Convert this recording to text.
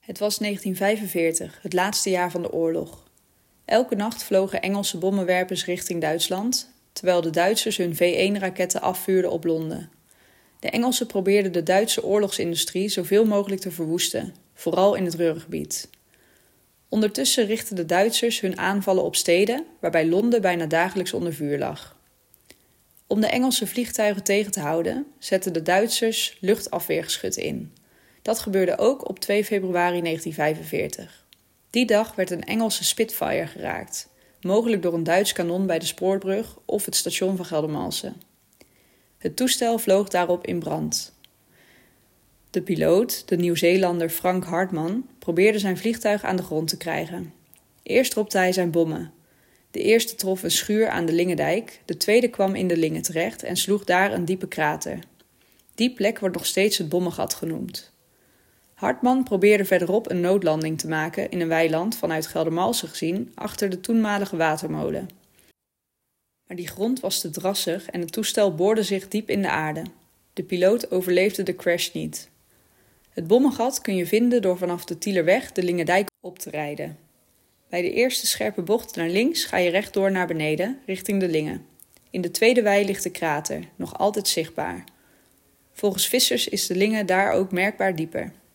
Het was 1945, het laatste jaar van de oorlog. Elke nacht vlogen Engelse bommenwerpers richting Duitsland, terwijl de Duitsers hun V1-raketten afvuurden op Londen. De Engelsen probeerden de Duitse oorlogsindustrie zoveel mogelijk te verwoesten, vooral in het Ruhrgebied. Ondertussen richtten de Duitsers hun aanvallen op steden, waarbij Londen bijna dagelijks onder vuur lag. Om de Engelse vliegtuigen tegen te houden, zetten de Duitsers luchtafweergeschut in. Dat gebeurde ook op 2 februari 1945. Die dag werd een Engelse Spitfire geraakt, mogelijk door een Duits kanon bij de spoorbrug of het station van Geldermalsen. Het toestel vloog daarop in brand. De piloot, de Nieuw-Zeelander Frank Hartmann, probeerde zijn vliegtuig aan de grond te krijgen. Eerst dropte hij zijn bommen. De eerste trof een schuur aan de Lingendijk, de tweede kwam in de Linge terecht en sloeg daar een diepe krater. Die plek wordt nog steeds het bommengat genoemd. Hartmann probeerde verderop een noodlanding te maken in een weiland vanuit Geldermalsen gezien achter de toenmalige watermolen. Maar die grond was te drassig en het toestel boorde zich diep in de aarde. De piloot overleefde de crash niet. Het bommengat kun je vinden door vanaf de Tielerweg de Lingendijk op te rijden. Bij de eerste scherpe bocht naar links ga je rechtdoor naar beneden, richting de Linge. In de tweede wei ligt de krater, nog altijd zichtbaar. Volgens vissers is de Linge daar ook merkbaar dieper.